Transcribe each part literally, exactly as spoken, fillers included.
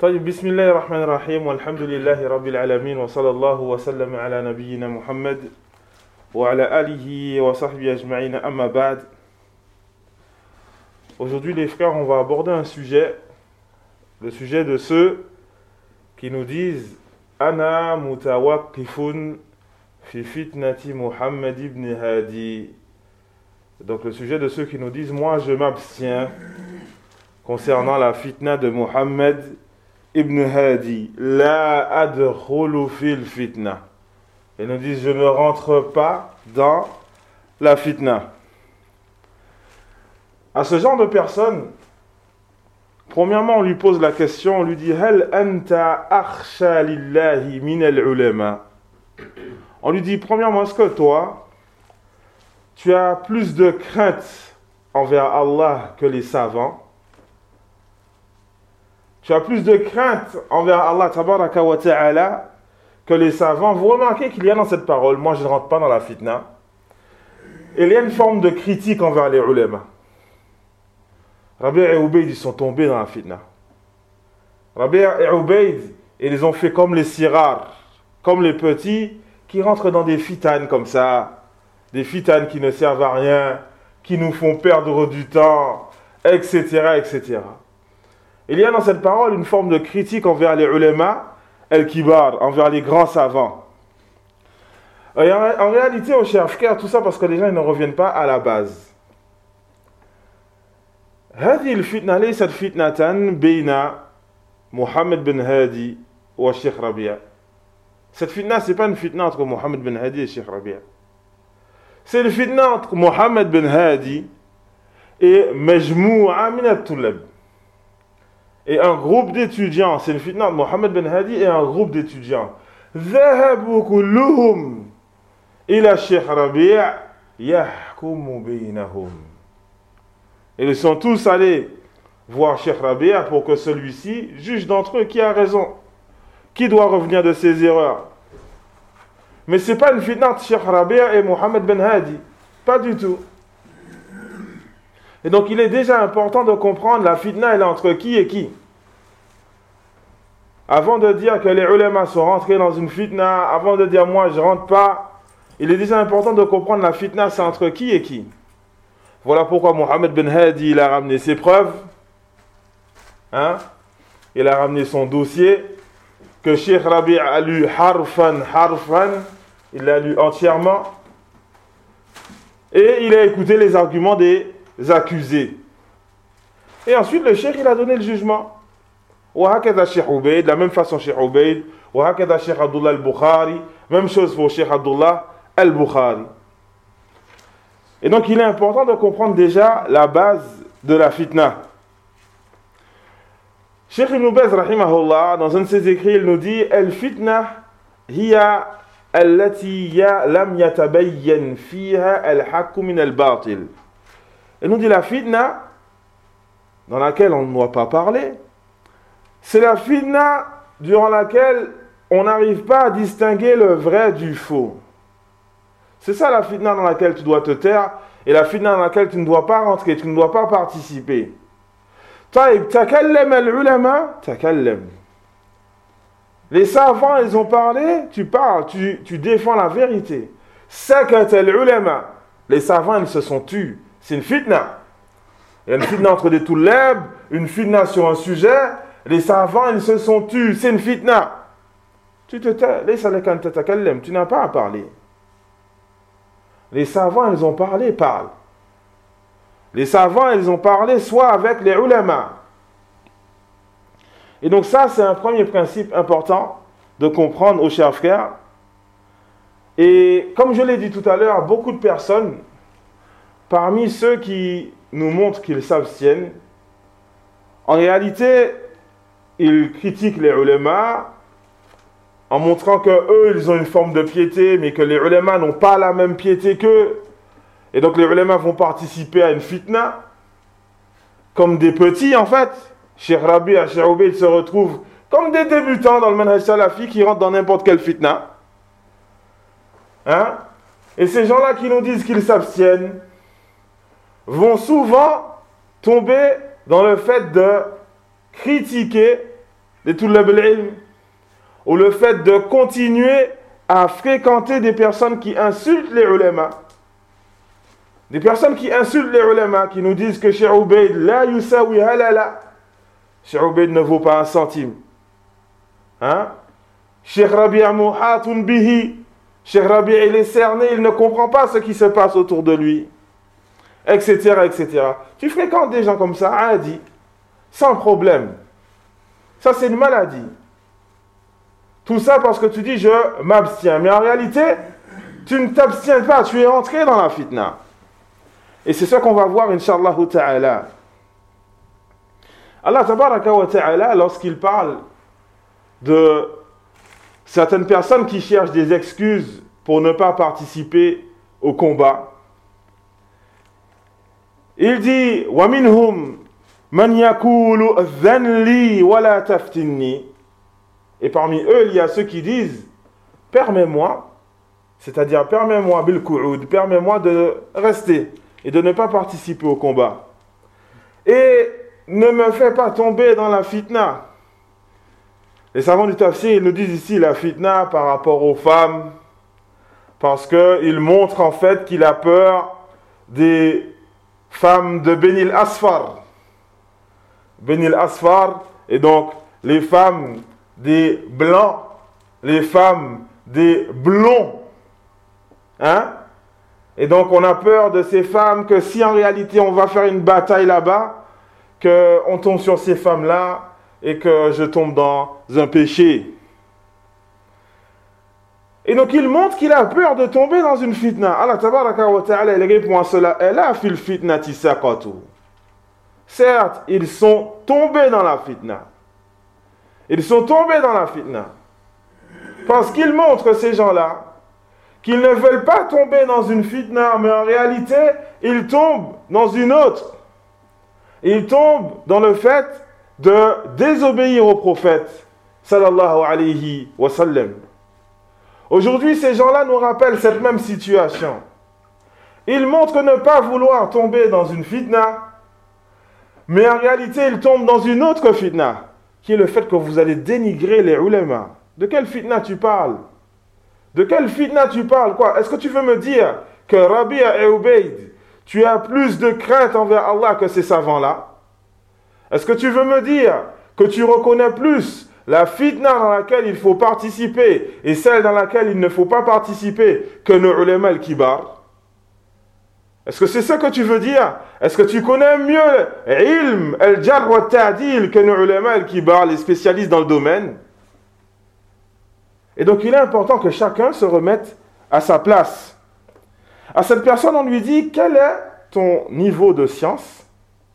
طيب بسم الله الرحمن الرحيم والحمد لله رب العالمين وصلى الله وسلم على نبينا محمد وعلى آله وصحبه أجمعين أما بعد. Aujourd'hui les frères, on va aborder un sujet, le sujet de ceux qui nous disent Ana mutawaqqifun fi fitnati Muhammad ibn Hadi. Donc le sujet de ceux qui nous disent moi je m'abstiens concernant la fitna de Muhammad ibn Hadi. La adkhulu fil fitna. Ils nous disent je ne rentre pas dans la fitna. À ce genre de personne, premièrement, on lui pose la question, on lui dit Hal anta akhsha lillahi min al-ulama. On lui dit premièrement, est-ce que toi, tu as plus de crainte envers Allah que les savants? Tu as plus de crainte envers Allah tabaraka wa ta'ala que les savants? Vous remarquez qu'il y a dans cette parole, moi je ne rentre pas dans la fitna, il y a une forme de critique envers les ulama. Rabi' et Ubayd, ils sont tombés dans la fitna. Rabi' et Ubayd, ils ont fait comme les sirars, comme les petits qui rentrent dans des fitanes comme ça, des fitanes qui ne servent à rien, qui nous font perdre du temps, et cetera, et cetera. Il y a dans cette parole une forme de critique envers les ulama, el-kibar, envers les grands savants. Et en, en réalité, au cher frère, tout ça parce que les gens ils ne reviennent pas à la base. هذه الفتنة ليست فتنة بين محمد بن هادي والشيخ ربيع. Cette fitna, c'est pas une fitna entre Mohammed ben Hadi et Cheikh Rabia. C'est une fitna entre Mohammed ben Hadi et Majmou'a min al-Tullab. Et un groupe d'étudiants, c'est une fitna entre Mohammed ben Hadi et un groupe d'étudiants. ذهبوا كلهم إلى الشيخ ربيع يحكم بينهم. Et ils sont tous allés voir Cheikh Rabia pour que celui-ci juge d'entre eux qui a raison, qui doit revenir de ses erreurs. Mais ce n'est pas une fitna entre Cheikh Rabia et Mohammed ben Hadi, pas du tout. Et donc il est déjà important de comprendre la fitna elle est entre qui et qui. Avant de dire que les ulama sont rentrés dans une fitna, avant de dire moi je rentre pas, il est déjà important de comprendre la fitna c'est entre qui et qui. Voilà pourquoi Mohammed ben Hadi il a ramené ses preuves, hein? Il a ramené son dossier, que Cheikh Rabi' a lu harfan harfan, il l'a lu entièrement, et il a écouté les arguments des accusés. Et ensuite le Cheikh il a donné le jugement. وهكذا Cheikh Ubayd, de la même façon Cheikh Ubayd, وهكذا Cheikh Abdullah al-Bukhari, même chose pour Cheikh Abdullah al-Bukhari. Et donc il est important de comprendre déjà la base de la fitna. Cheikh Ibn Baz rahimahullah, dans un de ses écrits, il nous dit Al-fitna hiya allati ya lam yatabayyan fiha al-haqq min al-batil. Il nous dit la fitna, dans laquelle on ne doit pas parler, c'est la fitna durant laquelle on n'arrive pas à distinguer le vrai du faux. C'est ça la fitna dans laquelle tu dois te taire et la fitna dans laquelle tu ne dois pas rentrer, tu ne dois pas participer. Taïb, takallem al-ulama, takallem. Les savants, ils ont parlé, tu parles, tu, tu défends la vérité. Sakat al-ulama. Les savants, ils se sont tus. C'est une fitna. Il y a une fitna entre des tullab, une fitna sur un sujet. Les savants, ils se sont tus. C'est une fitna. Tu te tais, laisse alaka anta takallem, tu n'as pas à parler. Les savants, ils ont parlé, parlent. Les savants, ils ont parlé soit avec les ulama. Et donc ça, c'est un premier principe important de comprendre aux chers frères. Et comme je l'ai dit tout à l'heure, beaucoup de personnes, parmi ceux qui nous montrent qu'ils s'abstiennent, en réalité, ils critiquent les ulama en montrant qu'eux, ils ont une forme de piété, mais que les ulama n'ont pas la même piété qu'eux. Et donc les ulama vont participer à une fitna, comme des petits en fait. Cheikh Rabi et Cheikh Ubayd se retrouvent comme des débutants dans le manhaj salafi qui rentrent dans n'importe quelle fitna. Hein? Et ces gens-là qui nous disent qu'ils s'abstiennent, vont souvent tomber dans le fait de critiquer des tulab al-ilm, ou le fait de continuer à fréquenter des personnes qui insultent les ulama, des personnes qui insultent les ulama, qui nous disent que Cheikh Ubaid la yusawi halala, Cheikh Ubaid ne vaut pas un centime, hein? Cheikh Rabi' muhatun bihi, Cheikh Rabi' il est cerné, il ne comprend pas ce qui se passe autour de lui, etc., etc. Tu fréquentes des gens comme ça, adi, sans problème. Ça, c'est une maladie. Tout ça parce que tu dis je m'abstiens. Mais en réalité, tu ne t'abstiens pas, tu es entré dans la fitna. Et c'est ça qu'on va voir, Inch'Allah ta'ala. Allah tabaraka wa ta'ala, lorsqu'il parle de certaines personnes qui cherchent des excuses pour ne pas participer au combat, il dit wa minhum man yaqulu adhan li wa la taftinni. Et parmi eux, il y a ceux qui disent permets-moi, c'est-à-dire permets-moi bil qu'oud, permets-moi de rester et de ne pas participer au combat. Et ne me fais pas tomber dans la fitna. Les savants du tafsir, ils nous disent ici la fitna par rapport aux femmes, parce qu'ils montrent en fait qu'il a peur des femmes de Benil Asfar. Benil Asfar, et donc les femmes des blancs, les femmes des blonds. Hein? Et donc on a peur de ces femmes que si en réalité on va faire une bataille là-bas, qu'on tombe sur ces femmes-là et que je tombe dans un péché. Et donc il montre qu'il a peur de tomber dans une fitna. Allah tabaraka wa ta'ala, il répond à cela. Ela fil fitnati saqatu. Certes, ils sont tombés dans la fitna. Ils sont tombés dans la fitna. Parce qu'ils montrent, ces gens-là, qu'ils ne veulent pas tomber dans une fitna, mais en réalité, ils tombent dans une autre. Ils tombent dans le fait de désobéir au prophète, sallallahu alayhi wa sallam. Aujourd'hui, ces gens-là nous rappellent cette même situation. Ils montrent ne pas vouloir tomber dans une fitna, mais en réalité, ils tombent dans une autre fitna, qui est le fait que vous allez dénigrer les ulama. De quelle fitna tu parles? De quelle fitna tu parles, quoi? Est-ce que tu veux me dire que Rabi' et Ubaid, tu as plus de crainte envers Allah que ces savants-là? Est-ce que tu veux me dire que tu reconnais plus la fitna dans laquelle il faut participer et celle dans laquelle il ne faut pas participer que nos ulama al-kibar? Est-ce que c'est ça que tu veux dire? Est-ce que tu connais mieux ilm al-jarh wa ta'dil que nos ulama al-kibar, les spécialistes dans le domaine? Et donc il est important que chacun se remette à sa place. À cette personne, on lui dit quel est ton niveau de science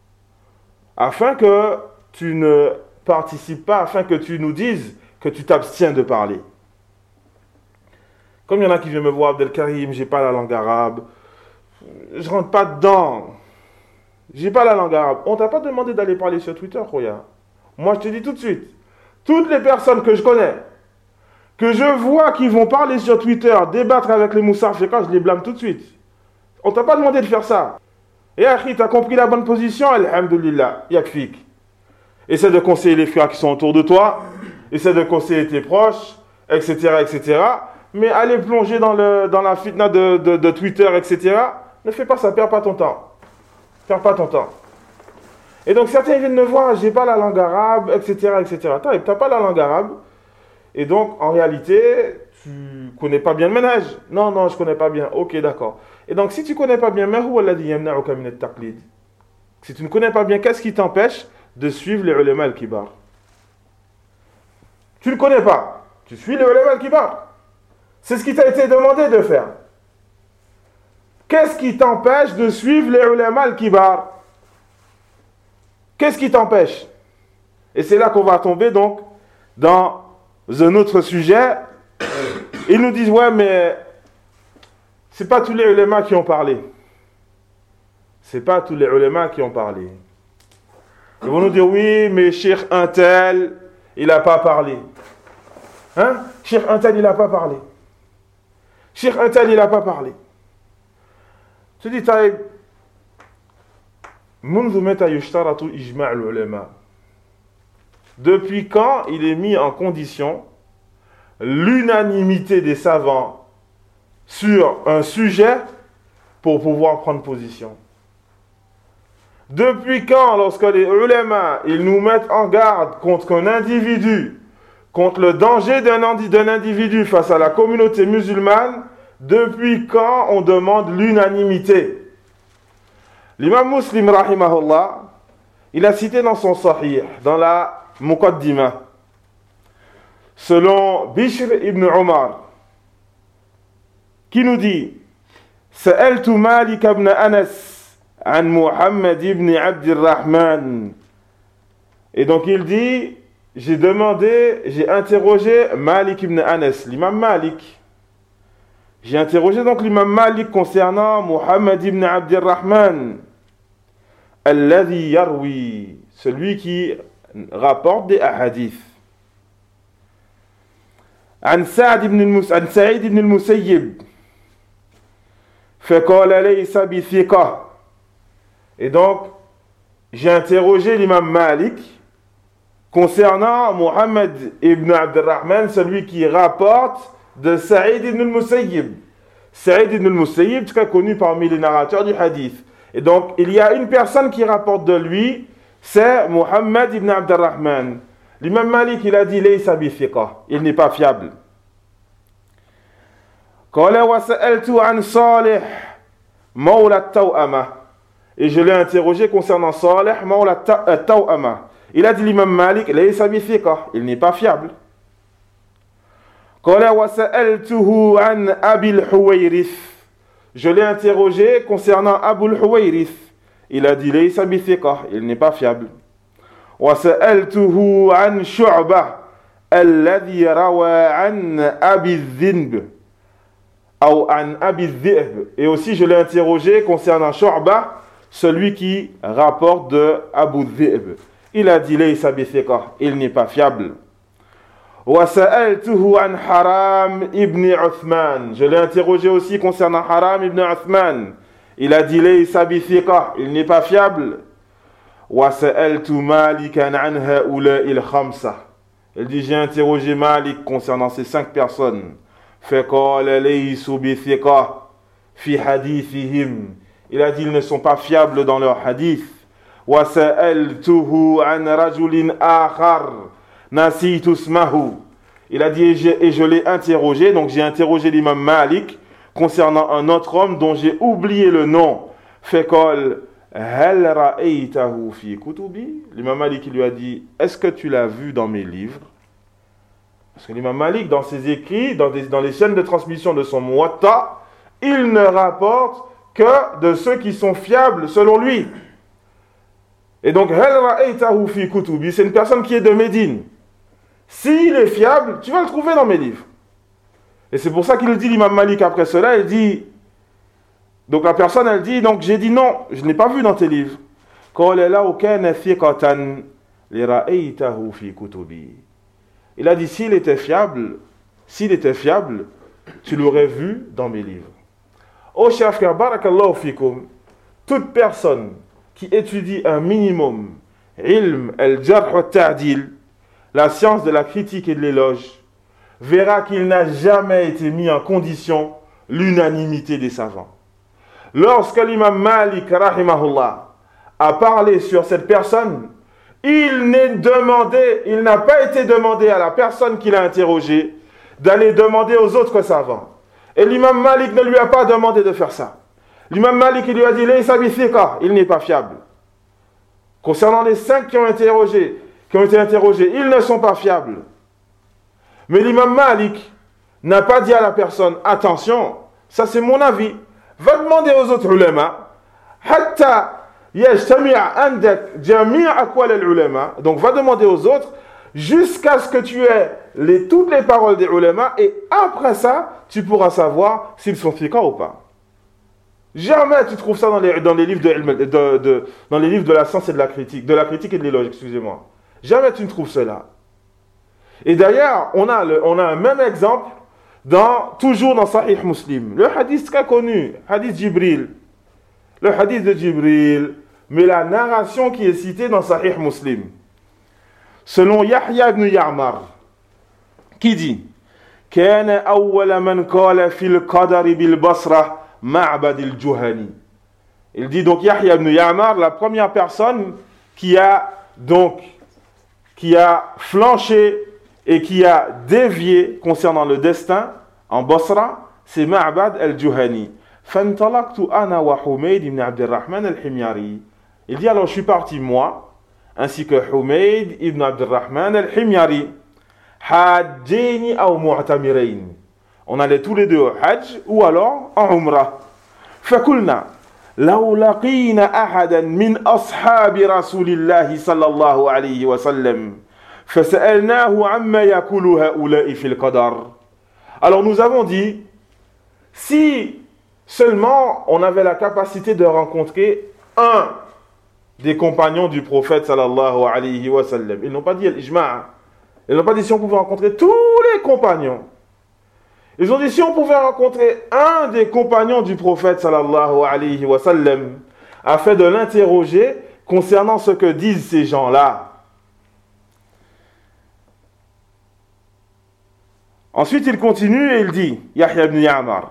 afin que tu ne participes pas, afin que tu nous dises que tu t'abstiens de parler. Comme il y en a qui viennent me voir, Abdelkarim, j'ai pas la langue arabe, je rentre pas dedans, j'ai pas la langue arabe. On t'a pas demandé d'aller parler sur Twitter, Khoya. Moi je te dis tout de suite, toutes les personnes que je connais, que je vois qui vont parler sur Twitter, débattre avec les moussafika, je les blâme tout de suite. On t'a pas demandé de faire ça. Et Akhi, t'as compris la bonne position, alhamdulillah, yakfik. Essaie de conseiller les frères qui sont autour de toi, essaie de conseiller tes proches, et cetera, et cetera. Mais aller plonger dans, le, dans la fitna de, de, de Twitter, et cetera, ne fais pas ça, perds pas ton temps. Perds pas ton temps. Et donc certains viennent me voir, j'ai pas la langue arabe, et cetera, et cetera. T'as, t'as pas la langue arabe, et donc en réalité, tu connais pas bien le ménage. Non, non, je connais pas bien. Ok, d'accord. Et donc si tu connais pas bien, si tu ne connais pas bien, qu'est-ce qui t'empêche de suivre les ulama al-kibar? Tu ne connais pas. Tu suis les ulama al-kibar. C'est ce qui t'a été demandé de faire. Qu'est-ce qui t'empêche de suivre les ulama al-kibar? Qu'est-ce qui t'empêche? Et c'est là qu'on va tomber donc dans un autre sujet. Ils nous disent, ouais, mais c'est pas tous les ulémas qui ont parlé. C'est pas tous les ulémas qui ont parlé. Ils vont nous dire, oui, mais Cheikh Untel, il n'a pas parlé. Hein? Cheikh Untel, il n'a pas parlé. Cheikh Untel, il n'a pas parlé. Tu dis, Taïb, منذ متى يشترط إجماع العلماء? depuis quand il est mis en condition l'unanimité des savants sur un sujet pour pouvoir prendre position? Depuis quand, lorsque les ulama, ils nous mettent en garde contre un individu, contre le danger d'un individu face à la communauté musulmane, depuis quand on demande l'unanimité? L'imam Muslim, rahimahullah, il a cité dans son Sahih, dans la Muqaddimah, selon Bishr ibn Umar, qui nous dit: Sa'altu Malik ibn Anas an Muhammad ibn Abdirrahman. Et donc il dit, j'ai demandé, j'ai interrogé Malik ibn Anas, l'imam Malik. J'ai interrogé donc l'imam Malik concernant Muhammad ibn Abdirrahman, alladhi yarwi, celui qui rapporte des ahadiths. عن سعد بن المس... عن سعيد بن المسيب فقال ليس بثقة. Et donc j'ai interrogé l'imam Malik concernant Muhammad ibn Abdirrahman, celui qui rapporte de Saïd ibn al-Musayyib. Saïd ibn al-Musayyib, très connu parmi les narrateurs du hadith. Et donc il y a une personne qui rapporte de lui, c'est Muhammad ibn Abdirrahman. L'imam Malik, il a dit laysa bi thiqa, il n'est pas fiable. Qala wa sa'altu an Salih mawla at-Taw'ama. Et je l'ai interrogé concernant Salih mawla at-Taw'ama. Il a dit l'imam Malik laysa bi thiqa, il n'est pas fiable. Qala wa sa'altuhu an Abi al-Huwayrith. Je l'ai interrogé concernant Abu al-Huwayrith. Il a dit laysa bi thiqa, il n'est pas fiable. وسألته عن شعبة الذي روى عن أبي الذئب أو عن أبي الذئب. Et aussi je l'ai interrogé concernant Shu'ba, celui qui rapporte de Abu Dhib. Il a dit ليس بثقة, il n'est pas fiable. وسألته عن حرام ابن عثمان. Je l'ai interrogé aussi concernant Haram ibn Uthman. Il a dit ليس بثقة, il n'est pas fiable. وَسَأَلْتُ مَالِكًا عَنْ هَؤُلَاءِ الْخَمْسَةِ. Il dit, j'ai interrogé Malik concernant ces cinq personnes. فَقَالَ لَيْسُوا بِثِقَةٍ فِي حَدِيثِهِمْ. Il a dit, ils ne sont pas fiables dans leur hadith. وَسَأَلْتُهُ عَنْ رَجُلٍ آخَرٍ نَسِيتُ اسْمَهُ. Il a dit, et je, et je l'ai interrogé, donc j'ai interrogé l'imam Malik concernant un autre homme dont j'ai oublié le nom. فَقَالَ هل رأيته في كتبي. L'imam Malik lui a dit, est-ce que tu l'as vu dans mes livres? Parce que l'imam Malik, dans ses écrits, dans, des, dans les chaînes de transmission de son Muwatta, il ne rapporte que de ceux qui sont fiables selon lui. Et donc هل رأيته في كتبي, c'est une personne qui est de Médine. S'il est fiable, tu vas le trouver dans mes livres. Et c'est pour ça qu'il dit, l'imam Malik, après cela, il dit, donc la personne, elle dit, donc j'ai dit non, je ne l'ai pas vu dans tes livres. Il a dit, s'il était fiable, s'il était fiable, tu l'aurais vu dans mes livres. Oh chers frères, barakallahu fikum, toute personne qui étudie un minimum, ilm al-jarh wa ta'dil, la science de la critique et de l'éloge, verra qu'il n'a jamais été mis en condition l'unanimité des savants. Lorsque l'imam Malik, rahimahullah, a parlé sur cette personne, il n'est demandé, il n'a pas été demandé à la personne qui l'a interrogé d'aller demander aux autres savants. Et l'imam Malik ne lui a pas demandé de faire ça. L'imam Malik, il lui a dit, laysa bi thiqa, il n'est pas fiable. Concernant les cinq qui ont, interrogé, qui ont été interrogés, ils ne sont pas fiables. Mais l'imam Malik n'a pas dit à la personne, attention, ça c'est mon avis. Va demander aux autres ulama, hatta yajtami'a andak jami' aqwal al-ulama. Donc va demander aux autres jusqu'à ce que tu aies les, toutes les paroles des ulama, et après ça, tu pourras savoir s'ils sont thiqa ou pas. Jamais tu trouves ça dans les, dans les livres de, de, de, dans les livres de la science et de la critique, de la critique et de l'éloge, excusez-moi. Jamais tu ne trouves cela. Et d'ailleurs, on a, le, on a un même exemple dans, toujours dans Sahih Muslim. Le hadith très connu, hadith Jibril. Le hadith de Jibril, mais la narration qui est citée dans Sahih Muslim. selon Yahya ibn Ya'mar, qui dit كان أول من قال في القدر بالبصرة معبد الجهني. Il dit donc Yahya ibn Ya'mar, la première personne qui a donc qui a flanché et qui a dévié concernant le destin en Basra, c'est Ma'bad al-Juhani. فانطلقت أنا وحميد بن عبد الرحمن الحميري. Il dit alors je suis parti moi ainsi que Humayd ibn Abd al-Rahman al-Himyari. Hajjini ou mu'tamirain. On allait tous les deux au Hajj ou alors en Umrah. فقلنا لو لقينا أحدا من أصحاب رسول الله صلى الله عليه وسلم فسألناه عما يقول هؤلاء في القدر. Alors nous avons dit, si seulement on avait la capacité de rencontrer un des compagnons du prophète sallallahu alayhi wa sallam. Ils n'ont pas dit al-ijma'. Ils n'ont pas dit si on pouvait rencontrer tous les compagnons. Ils ont dit si on pouvait rencontrer un des compagnons du prophète sallallahu alayhi wa sallam, afin de l'interroger concernant ce que disent ces gens-là. Ensuite, il continue et il dit, Yahya ibn Ya'mar,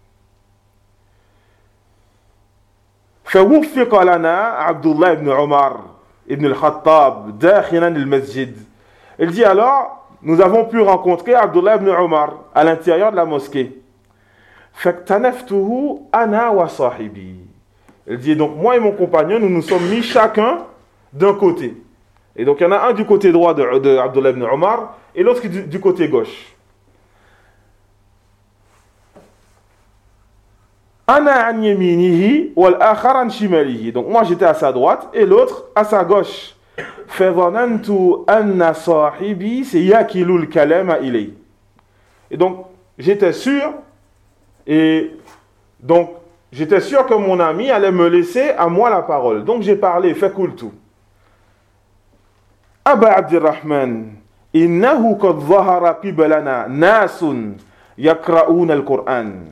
فوفق لنا عبد الله بن عمر ابن الخطاب داخلا المسجد. Il dit alors, nous avons pu rencontrer Abdullah ibn Omar à l'intérieur de la mosquée. فاكتنفته أنا وصاحبي. Il dit donc moi et mon compagnon, nous nous sommes mis chacun d'un côté. Et donc il y en a un du côté droit de, de Abdullah ibn Omar et l'autre du, du côté gauche. أنا عن يمينه والآخر عن شماله. Donc moi j'étais à sa droite et l'autre à sa gauche. فظننت أن صاحبي سيأكل الكلام إلي. Et donc j'étais sûr et donc j'étais sûr que mon ami allait me laisser à moi la parole. Donc j'ai parlé, فقلت أبا عبد الرحمن إنه قد ظهر قبلنا ناس يقرؤون القرآن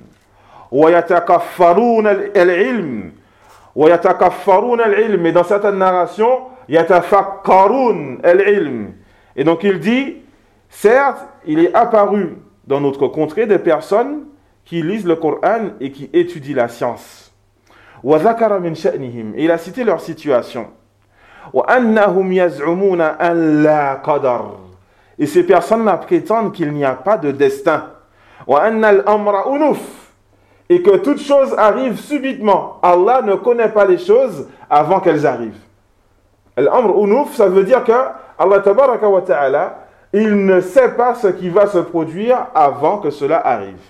ويتكفرون العلم ويتكفرون العلم. Et dans certaines narrations يتفكرون العلم. Et donc il dit, certes, il est apparu dans notre contrée des personnes qui lisent le Coran et qui étudient la science. وذكر من شأنهم. Et il a cité leur situation. وأنهم يزعمون أن لا قدر. Et ces personnes-là prétendent qu'il n'y a pas de destin. وأن الأمر أنوف. Et que toute chose arrive subitement. Allah ne connaît pas les choses avant qu'elles arrivent. Al-amr unuf, ça veut dire que Allah tabaraka wa ta'ala, il ne sait pas ce qui va se produire avant que cela arrive.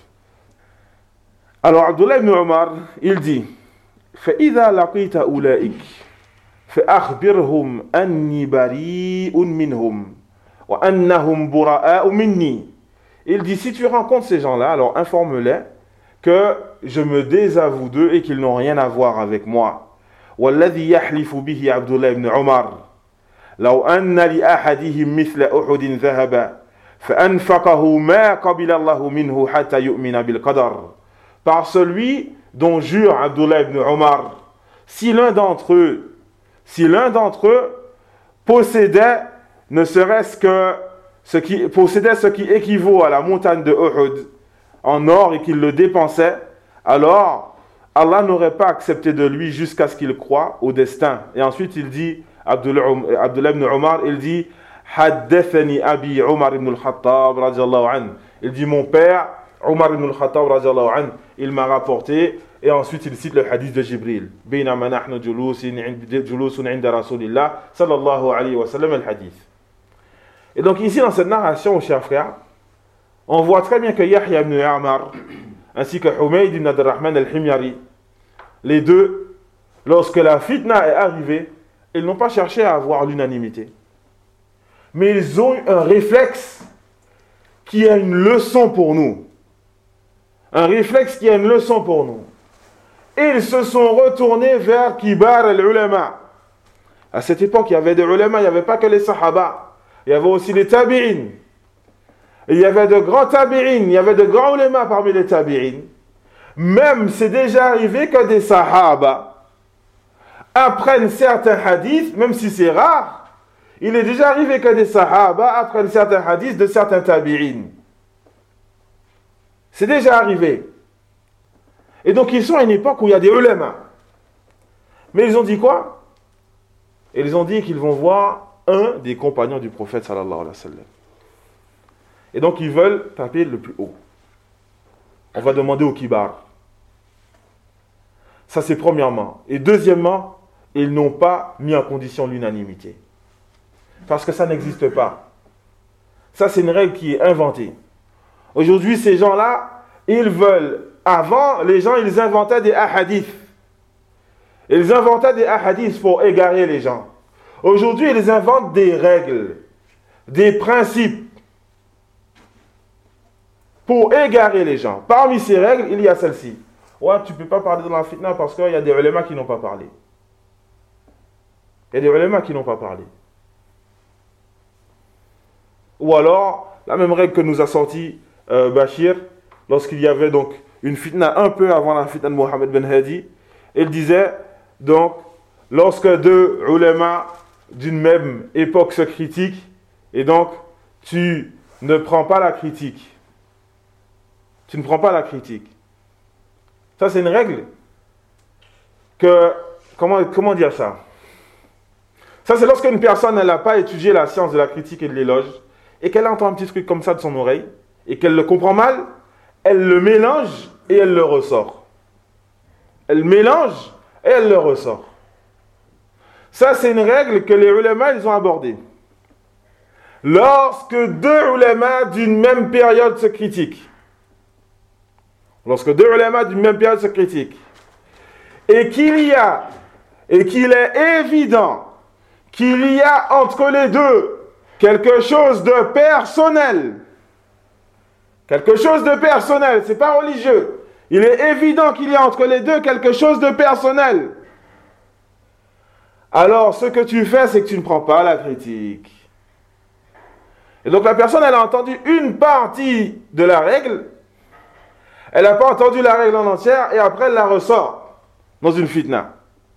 Alors Abdullah ibn Omar, il dit, فَإِذَا لَقِيتَ أُولَئِكَ فَأَخْبِرْهُمْ أَنِّي بَرِيءٌ مِّنْهُمْ وَأَنَّهُمْ بُرَآءُ مِنِّي. Il dit, si tu rencontres ces gens-là, alors informe-les que je me désavoue d'eux et qu'ils n'ont rien à voir avec moi. والذي يحلف به عبد الله بن عمر لو أن لأحدهم مثل أحد ذهب فأنفقه ما قبل الله منه حتى يؤمن بالقدر. Par celui dont jure Abdullah ibn Omar, si l'un d'entre eux, si l'un d'entre eux possédait ne serait-ce que ce qui possédait ce qui équivaut à la montagne de Uhud en or et qu'il le dépensait, alors Allah n'aurait pas accepté de lui jusqu'à ce qu'il croie au destin. Et ensuite il dit, Abdullah, Abdullah ibn Omar, il dit, Haddathani Abi Omar ibn al-Khattab radiyallahu anhu. Il dit, mon père, Omar ibn al-Khattab radiyallahu anhu, il m'a rapporté. Et ensuite il cite le hadith de Jibril. Baynama nahnu julusun inda Rasulillah sallallahu alayhi wa sallam al-hadith. Et donc ici dans cette narration, chers frères, on voit très bien que Yahya ibn Ya'mar ainsi que Humayd ibn Abd-Rahman al-Himyari, les deux, lorsque la fitna est arrivée, ils n'ont pas cherché à avoir l'unanimité. Mais ils ont eu un réflexe qui a une leçon pour nous. Un réflexe qui a une leçon pour nous. Et ils se sont retournés vers Kibar al-Ulama. À cette époque, il y avait des ulama, il n'y avait pas que les sahaba. Il y avait aussi les tabi'in. Il y avait de grands tabi'in, il y avait de grands ulémas parmi les tabi'in. Même, c'est déjà arrivé que des sahaba apprennent certains hadiths, même si c'est rare, il est déjà arrivé que des sahaba apprennent certains hadiths de certains tabi'in. C'est déjà arrivé. Et donc ils sont à une époque où il y a des ulama. Mais ils ont dit quoi? Ils ont dit qu'ils vont voir un des compagnons du prophète sallallahu alayhi wa sallam. Et donc ils veulent taper le plus haut. On va demander au kibar. Ça c'est premièrement. Et deuxièmement, ils n'ont pas mis en condition l'unanimité. Parce que ça n'existe pas. Ça c'est une règle qui est inventée. Aujourd'hui ces gens-là, ils veulent... Avant, les gens, ils inventaient des ahadiths. Ils inventaient des ahadiths pour égarer les gens. Aujourd'hui, ils inventent des règles, des principes pour égarer les gens. Parmi ces règles, il y a celle-ci. Ouais, tu ne peux pas parler dans la fitna parce qu'il y a des ulémas qui n'ont pas parlé. Il y a des ulémas qui n'ont pas parlé. Ou alors, la même règle que nous a sorti euh, Bachir, lorsqu'il y avait donc une fitna un peu avant la fitna de Mohammed ben Hadi, il disait donc, lorsque deux ulémas d'une même époque se critiquent, et donc tu ne prends pas la critique. Tu ne prends pas la critique. Ça, c'est une règle que, comment, comment dire ça? Ça, c'est lorsqu'une personne, elle n'a pas étudié la science de la critique et de l'éloge, et qu'elle entend un petit truc comme ça de son oreille, et qu'elle le comprend mal, elle le mélange et elle le ressort. Elle mélange et elle le ressort. Ça, c'est une règle que les ulémas, ils ont abordée. Lorsque deux ulémas d'une même période se critiquent, lorsque deux ulémas d'une même période se critiquent, et qu'il y a, et qu'il est évident qu'il y a entre les deux quelque chose de personnel, quelque chose de personnel, c'est pas religieux. Il est évident qu'il y a entre les deux quelque chose de personnel. Alors, ce que tu fais, c'est que tu ne prends pas la critique. Et donc, la personne, elle a entendu une partie de la règle. Elle n'a pas entendu la règle en entière et après, elle la ressort dans une fitna.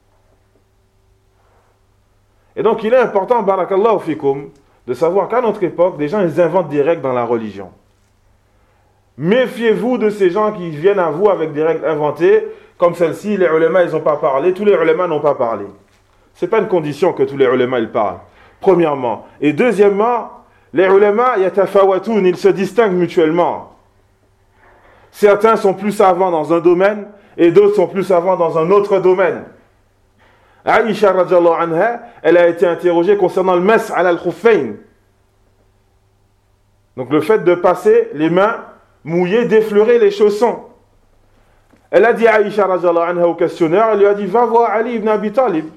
Et donc, il est important, barakallahu fikum, de savoir qu'à notre époque, des gens, ils inventent des règles dans la religion. Méfiez-vous de ces gens qui viennent à vous avec des règles inventées, comme celle-ci, les ulémas, ils n'ont pas parlé, tous les ulémas n'ont pas parlé. Ce n'est pas une condition que tous les ulémas, ils parlent, premièrement. Et deuxièmement, les ulémas, yatafawatoun, ils se distinguent mutuellement. Certains sont plus savants dans un domaine, et d'autres sont plus savants dans un autre domaine. Aïcha, radiyallahu anha, elle a été interrogée concernant le mas ala al-khuffayn. Donc le fait de passer les mains mouillées, d'effleurer les chaussons. Elle a dit à Aïcha radiyallahu anha au questionnaire, elle lui a dit, va voir Ali ibn Abi Talib.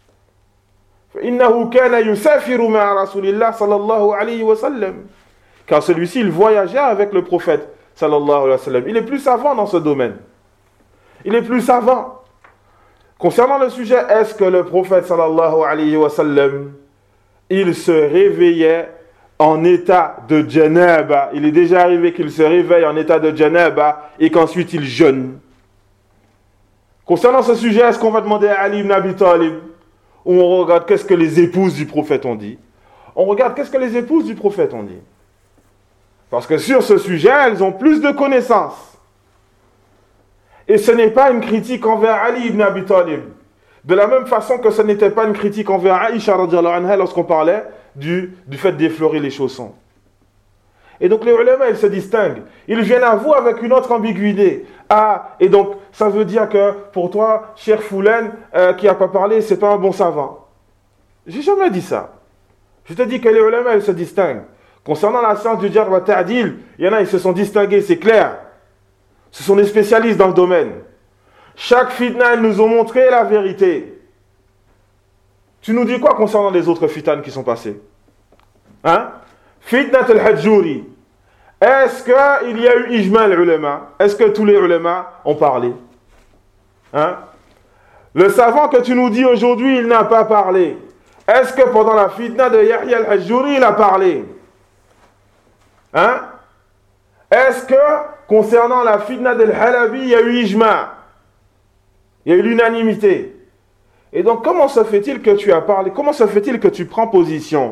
فإنه كان يسافر مع رسول الله صلى الله عليه وسلم. Car celui-ci, il voyageait avec le prophète sallallahu alayhi wa sallam. Il est plus savant dans ce domaine. Il est plus savant. Concernant le sujet, est-ce que le prophète sallallahu alayhi wa sallam, il se réveillait en état de janaba? Il est déjà arrivé qu'il se réveille en état de janaba et qu'ensuite il jeûne. Concernant ce sujet, est-ce qu'on va demander à Ali ibn Abi Talib? Ou on regarde qu'est-ce que les épouses du prophète ont dit? On regarde qu'est-ce que les épouses du prophète ont dit. Parce que sur ce sujet, elles ont plus de connaissances. Et ce n'est pas une critique envers Ali ibn Abi Talib. De la même façon que ce n'était pas une critique envers Aïcha radiyallahu anha lorsqu'on parlait du, du fait d'effleurer les chaussons. Et donc les ulémas, ils se distinguent. Ils viennent à vous avec une autre ambiguïté. Ah, et donc ça veut dire que pour toi, cher Foulen, euh, qui n'a pas parlé, c'est pas un bon savant. J'ai jamais dit ça. Je te dis que les ulémas, ils se distinguent. Concernant la science du jarh wa ta'dil, il y en a, ils se sont distingués, c'est clair. Ce sont des spécialistes dans le domaine. Chaque fitna, ils nous ont montré la vérité. Tu nous dis quoi concernant les autres fitanes qui sont passées? Hein? Fitnat al-Hajjuri. Est-ce qu'il y a eu ijma l'ulama? Est-ce que tous les ulémas ont parlé? Hein? Le savant que tu nous dis aujourd'hui, il n'a pas parlé. Est-ce que pendant la fitna de Yahya al-Hajjuri, il a parlé? Hein? Est-ce que concernant la fitna del-Halabi, il y a eu ijma? Il y a eu l'unanimité. Et donc, comment se fait-il que tu as parlé? Comment se fait-il que tu prends position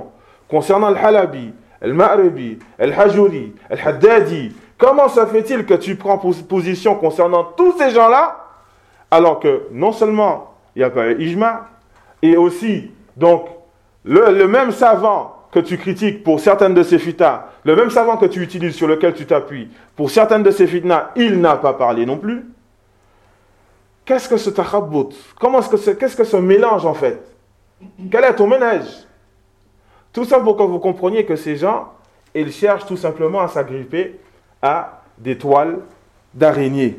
concernant le Halabi, le Ma'ribi, le Hajuri, le Haddadi, comment ça fait-il que tu prends position concernant tous ces gens-là, alors que non seulement il n'y a pas eu ijma, et aussi, donc, le, le même savant que tu critiques pour certaines de ces fitnas, le même savant que tu utilises, sur lequel tu t'appuies, pour certaines de ces fitnas, il n'a pas parlé non plus. Qu'est-ce que ce takhabbut? Comment est-ce que ce, qu'est-ce que ce mélange en fait? Quel est ton ménage? Tout ça pour que vous compreniez que ces gens, ils cherchent tout simplement à s'agripper à des toiles d'araignée.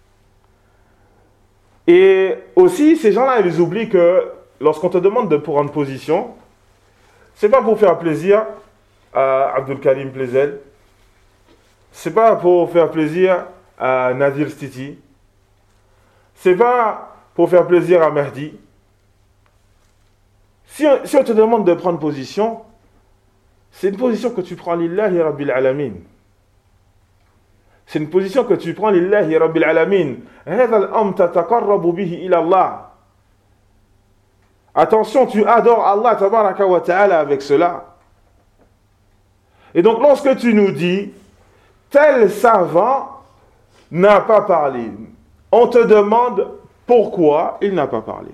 Et aussi, ces gens-là, ils oublient que lorsqu'on te demande de prendre position, c'est pas pour faire plaisir à Abdul Karim Plezel, c'est pas pour faire plaisir à Nadir Stiti, c'est pas pour faire plaisir à Mahdi. Si on, si on te demande de prendre position, c'est une position que tu prends lillahi rabbil alamin. C'est une position que tu prends lillahi rabbil alamin. Hadha al-amr tataqarrabu bihi ila Allah. Attention, tu adores Allah tabaraka wa ta'ala avec cela. Et donc lorsque tu nous dis tel savant n'a pas parlé, on te demande pourquoi il n'a pas parlé.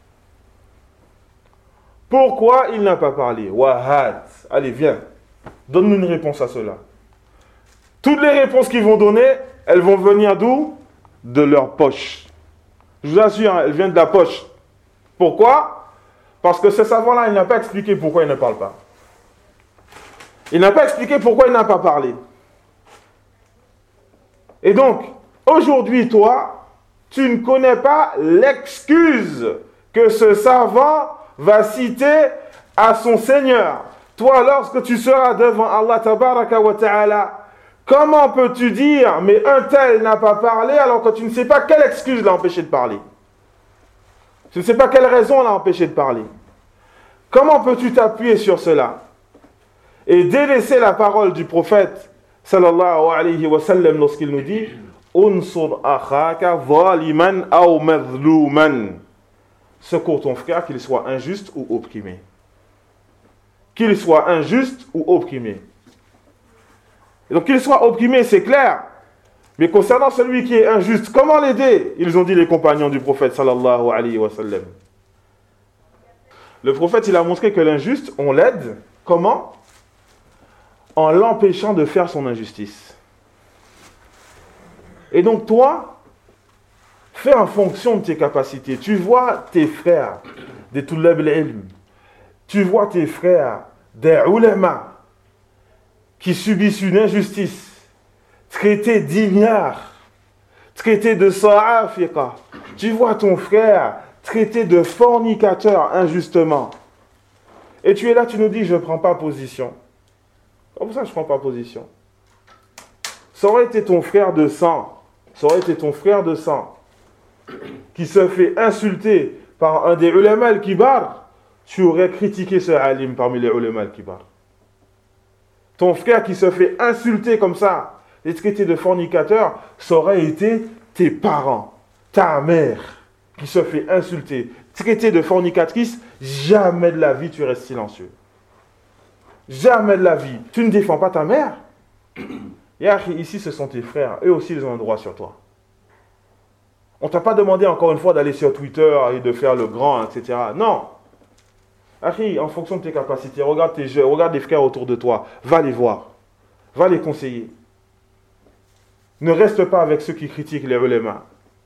Pourquoi il n'a pas parlé? Wahad. Allez, viens. Donne-nous une réponse à cela. Toutes les réponses qu'ils vont donner, elles vont venir d'où? De leur poche. Je vous assure, elles viennent de la poche. Pourquoi? Parce que ce savant-là, il n'a pas expliqué pourquoi il ne parle pas. Il n'a pas expliqué pourquoi il n'a pas parlé. Et donc, aujourd'hui, toi, tu ne connais pas l'excuse que ce savant va citer à son Seigneur. Toi, lorsque tu seras devant Allah tabaraka wa ta'ala, comment peux-tu dire, mais un tel n'a pas parlé, alors que tu ne sais pas quelle excuse l'a empêché de parler? Tu ne sais pas quelle raison l'a empêché de parler. Comment peux-tu t'appuyer sur cela et délaisser la parole du prophète sallallahu alayhi wa sallam lorsqu'il nous dit unsur akhaka zaliman aw mazluman, secours ton frère, qu'il soit injuste ou opprimé. Qu'il soit injuste ou opprimé. Et donc qu'il soit opprimé, c'est clair. Mais concernant celui qui est injuste, comment l'aider? Ils ont dit les compagnons du prophète sallallahu alayhi wa sallam. Le prophète, il a montré que l'injuste, on l'aide. Comment? En l'empêchant de faire son injustice. Et donc toi, fais en fonction de tes capacités. Tu vois tes frères des Tullab al-Ilm, tu vois tes frères des ulama qui subissent une injustice, traités d'ignards, traités de sa'afiqa. Tu vois ton frère traité de fornicateur injustement. Et tu es là, tu nous dis, je ne prends pas position. Comme ça, je ne prends pas position. Ça aurait été ton frère de sang, ça aurait été ton frère de sang qui se fait insulter par un des ulama al-kibar, tu aurais critiqué ce alim parmi les ulama al-kibar. Ton frère qui se fait insulter comme ça et traité de fornicateur, ça aurait été tes parents, ta mère qui se fait insulter, traité de fornicatrice. Jamais de la vie tu restes silencieux. Jamais de la vie. Tu ne défends pas ta mère. Et ici ce sont tes frères, eux aussi ils ont un droit sur toi. On ne t'a pas demandé encore une fois d'aller sur Twitter et de faire le grand, et cetera. Non. Akhi, en fonction de tes capacités, regarde tes jeux, regarde les frères autour de toi, va les voir, va les conseiller. Ne reste pas avec ceux qui critiquent les ulama.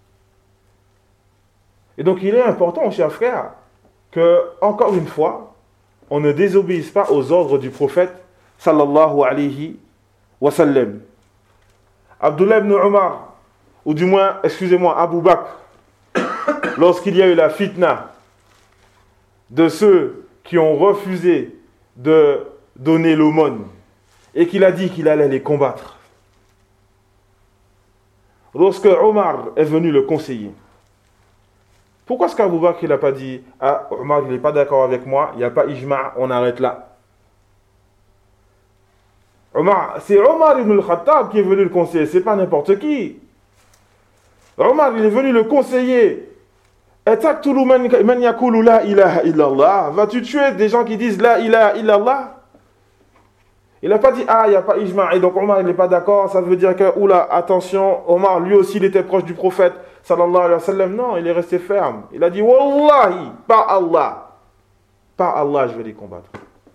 Et donc il est important, chers frères, que, encore une fois, on ne désobéisse pas aux ordres du prophète sallallahu alayhi wa sallam. Abdullah ibn Umar, ou du moins, excusez-moi, Abu Bakr, lorsqu'il y a eu la fitna de ceux qui ont refusé de donner l'aumône et qu'il a dit qu'il allait les combattre. Lorsque Omar est venu le conseiller, pourquoi est-ce qu'Abu Bakr n'a pas dit « Ah, Omar, il n'est pas d'accord avec moi, il n'y a pas ijma', on arrête là ». Omar, c'est Omar ibn al-Khattab qui est venu le conseiller, c'est pas n'importe qui. Omar, il est venu le conseiller. Vas-tu tuer des gens qui disent la ilaha illallah? Il n'a pas dit, ah, il n'y a pas ijma', et donc Omar il n'est pas d'accord, ça veut dire que, oula, attention, Omar lui aussi il était proche du prophète, sallallahu alayhi wa sallam. Non, il est resté ferme. Il a dit, wallahi, par Allah, par Allah, je vais les combattre.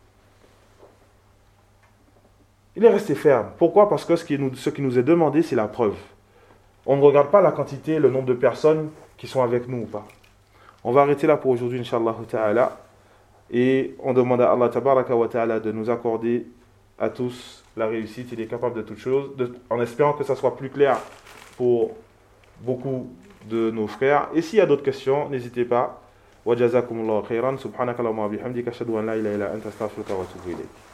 Il est resté ferme. Pourquoi? Parce que ce qui nous, ce qui nous est demandé, c'est la preuve. On ne regarde pas la quantité, le nombre de personnes qui sont avec nous ou pas. On va arrêter là pour aujourd'hui, Inch'Allah ta'ala. Et on demande à Allah tabaraka wa ta'ala de nous accorder à tous la réussite. Il est capable de toutes choses, de, en espérant que ça soit plus clair pour beaucoup de nos frères. Et s'il y a d'autres questions, n'hésitez pas. Wa jazakumullahu khairan. Subhanakallahumma wa bihamdika ashhadu an la ilaha illa anta astaghfiruka wa atubu ilayk.